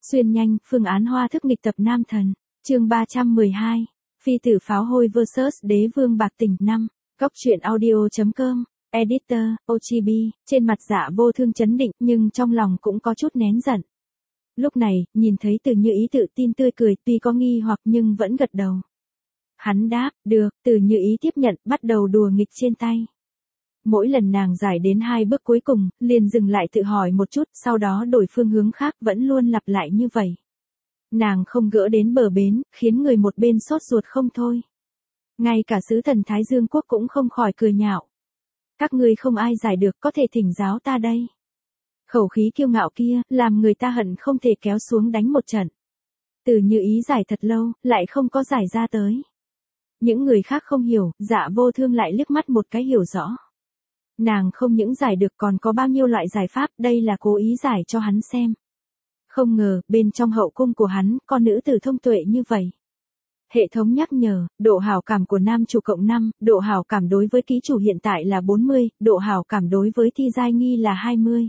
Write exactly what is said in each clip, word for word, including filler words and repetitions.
Xuyên nhanh, phương án hoa thức nghịch tập nam thần. Chương ba trăm mười hai. Phi tử pháo hôi versus đế vương bạc tình năm. Góc truyện audio chấm com. Editor, ô giê bê, trên mặt Dạ Vô Thương trấn định nhưng trong lòng cũng có chút nén giận. Lúc này, nhìn thấy Từ Như Ý tự tin tươi cười, tuy có nghi hoặc nhưng vẫn gật đầu. Hắn đáp, được, Từ Như Ý tiếp nhận, bắt đầu đùa nghịch trên tay. Mỗi lần nàng giải đến hai bước cuối cùng, liền dừng lại tự hỏi một chút, sau đó đổi phương hướng khác, vẫn luôn lặp lại như vậy. Nàng không gỡ đến bờ bến, khiến người một bên sốt ruột không thôi. Ngay cả sứ thần Thái Dương Quốc cũng không khỏi cười nhạo. Các ngươi không ai giải được, có thể thỉnh giáo ta đây. Khẩu khí kiêu ngạo kia, làm người ta hận không thể kéo xuống đánh một trận. Từ Như Ý giải thật lâu, lại không có giải ra tới. Những người khác không hiểu, Dạ Vô Thương lại liếc mắt một cái hiểu rõ. Nàng không những giải được còn có bao nhiêu loại giải pháp, đây là cố ý giải cho hắn xem. Không ngờ, bên trong hậu cung của hắn, có nữ tử thông tuệ như vậy. Hệ thống nhắc nhở, độ hảo cảm của nam chủ cộng năm, độ hảo cảm đối với ký chủ hiện tại là bốn mươi, độ hảo cảm đối với Thi Giai Nghi là hai mươi.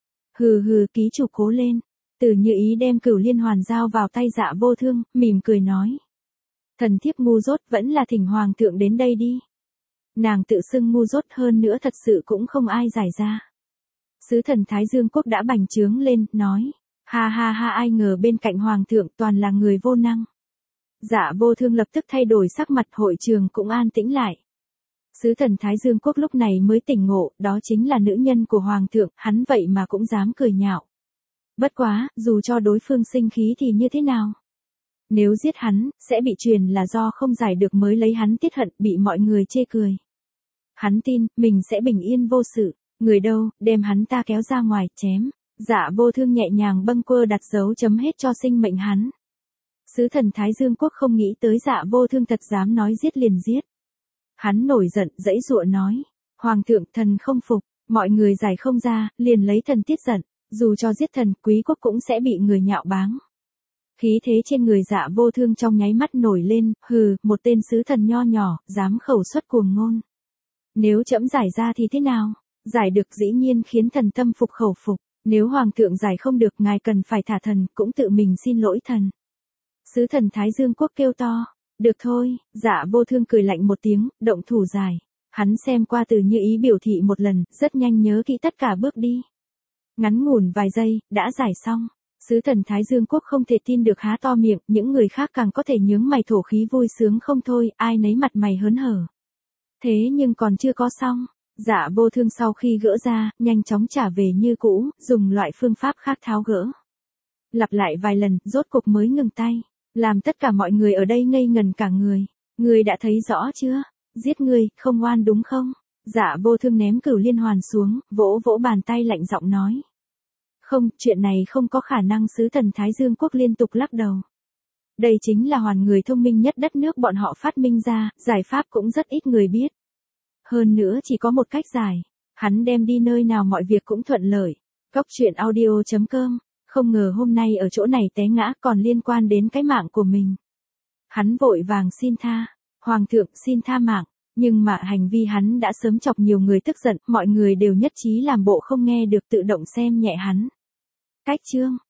Hừ hừ, ký chủ cố lên. Từ Như Ý đem Cửu Liên Hoàn giao vào tay Dạ Vô Thương, mỉm cười nói. Thần thiếp ngu dốt, vẫn là thỉnh hoàng thượng đến đây đi. Nàng tự xưng ngu dốt, hơn nữa thật sự cũng không ai giải ra. Sứ thần Thái Dương Quốc đã bành trướng lên, nói. Ha ha ha, ai ngờ bên cạnh hoàng thượng toàn là người vô năng. Dạ Vô Thương lập tức thay đổi sắc mặt, hội trường cũng an tĩnh lại. Sứ thần Thái Dương Quốc lúc này mới tỉnh ngộ, đó chính là nữ nhân của hoàng thượng, hắn vậy mà cũng dám cười nhạo. Bất quá, dù cho đối phương sinh khí thì như thế nào? Nếu giết hắn, sẽ bị truyền là do không giải được mới lấy hắn tiết hận, bị mọi người chê cười. Hắn tin, mình sẽ bình yên vô sự, người đâu, đem hắn ta kéo ra ngoài, chém. Dạ Vô Thương nhẹ nhàng bâng quơ đặt dấu chấm hết cho sinh mệnh hắn. Sứ thần Thái Dương Quốc không nghĩ tới Dạ Vô Thương thật dám nói giết liền giết. Hắn nổi giận, giãy giụa nói. Hoàng thượng, thần không phục, mọi người giải không ra, liền lấy thần tiết giận, dù cho giết thần, quý quốc cũng sẽ bị người nhạo báng. Khí thế trên người Dạ Vô Thương trong nháy mắt nổi lên, hừ, một tên sứ thần nho nhỏ, dám khẩu xuất cuồng ngôn. Nếu trẫm giải ra thì thế nào? Giải được dĩ nhiên khiến thần tâm phục khẩu phục, nếu hoàng thượng giải không được ngài cần phải thả thần, cũng tự mình xin lỗi thần. Sứ thần Thái Dương Quốc kêu to. Được thôi, Dạ Vô Thương cười lạnh một tiếng, động thủ giải. Hắn xem qua Từ Như Ý biểu thị một lần, rất nhanh nhớ kỹ tất cả bước đi. Ngắn ngủn vài giây, đã giải xong. Sứ thần Thái Dương Quốc không thể tin được há to miệng, những người khác càng có thể nhướng mày thổ khí vui sướng không thôi, ai nấy mặt mày hớn hở. Thế nhưng còn chưa có xong, Dạ Vô Thương sau khi gỡ ra, nhanh chóng trả về như cũ, dùng loại phương pháp khác tháo gỡ. Lặp lại vài lần, rốt cục mới ngừng tay. Làm tất cả mọi người ở đây ngây ngần cả người. Người đã thấy rõ chưa? Giết người, không oan đúng không? Dạ Vô Thương ném Cửu Liên Hoàn xuống, vỗ vỗ bàn tay lạnh giọng nói. Không, chuyện này không có khả năng. Sứ thần Thái Dương Quốc liên tục lắc đầu. Đây chính là hoàn người thông minh nhất đất nước bọn họ phát minh ra, giải pháp cũng rất ít người biết. Hơn nữa chỉ có một cách giải. Hắn đem đi nơi nào mọi việc cũng thuận lợi. Góc truyện audio chấm com. Không ngờ hôm nay ở chỗ này té ngã còn liên quan đến cái mạng của mình. Hắn vội vàng xin tha. Hoàng thượng xin tha mạng. Nhưng mà hành vi hắn đã sớm chọc nhiều người tức giận. Mọi người đều nhất trí làm bộ không nghe được, tự động xem nhẹ hắn. Cách chương.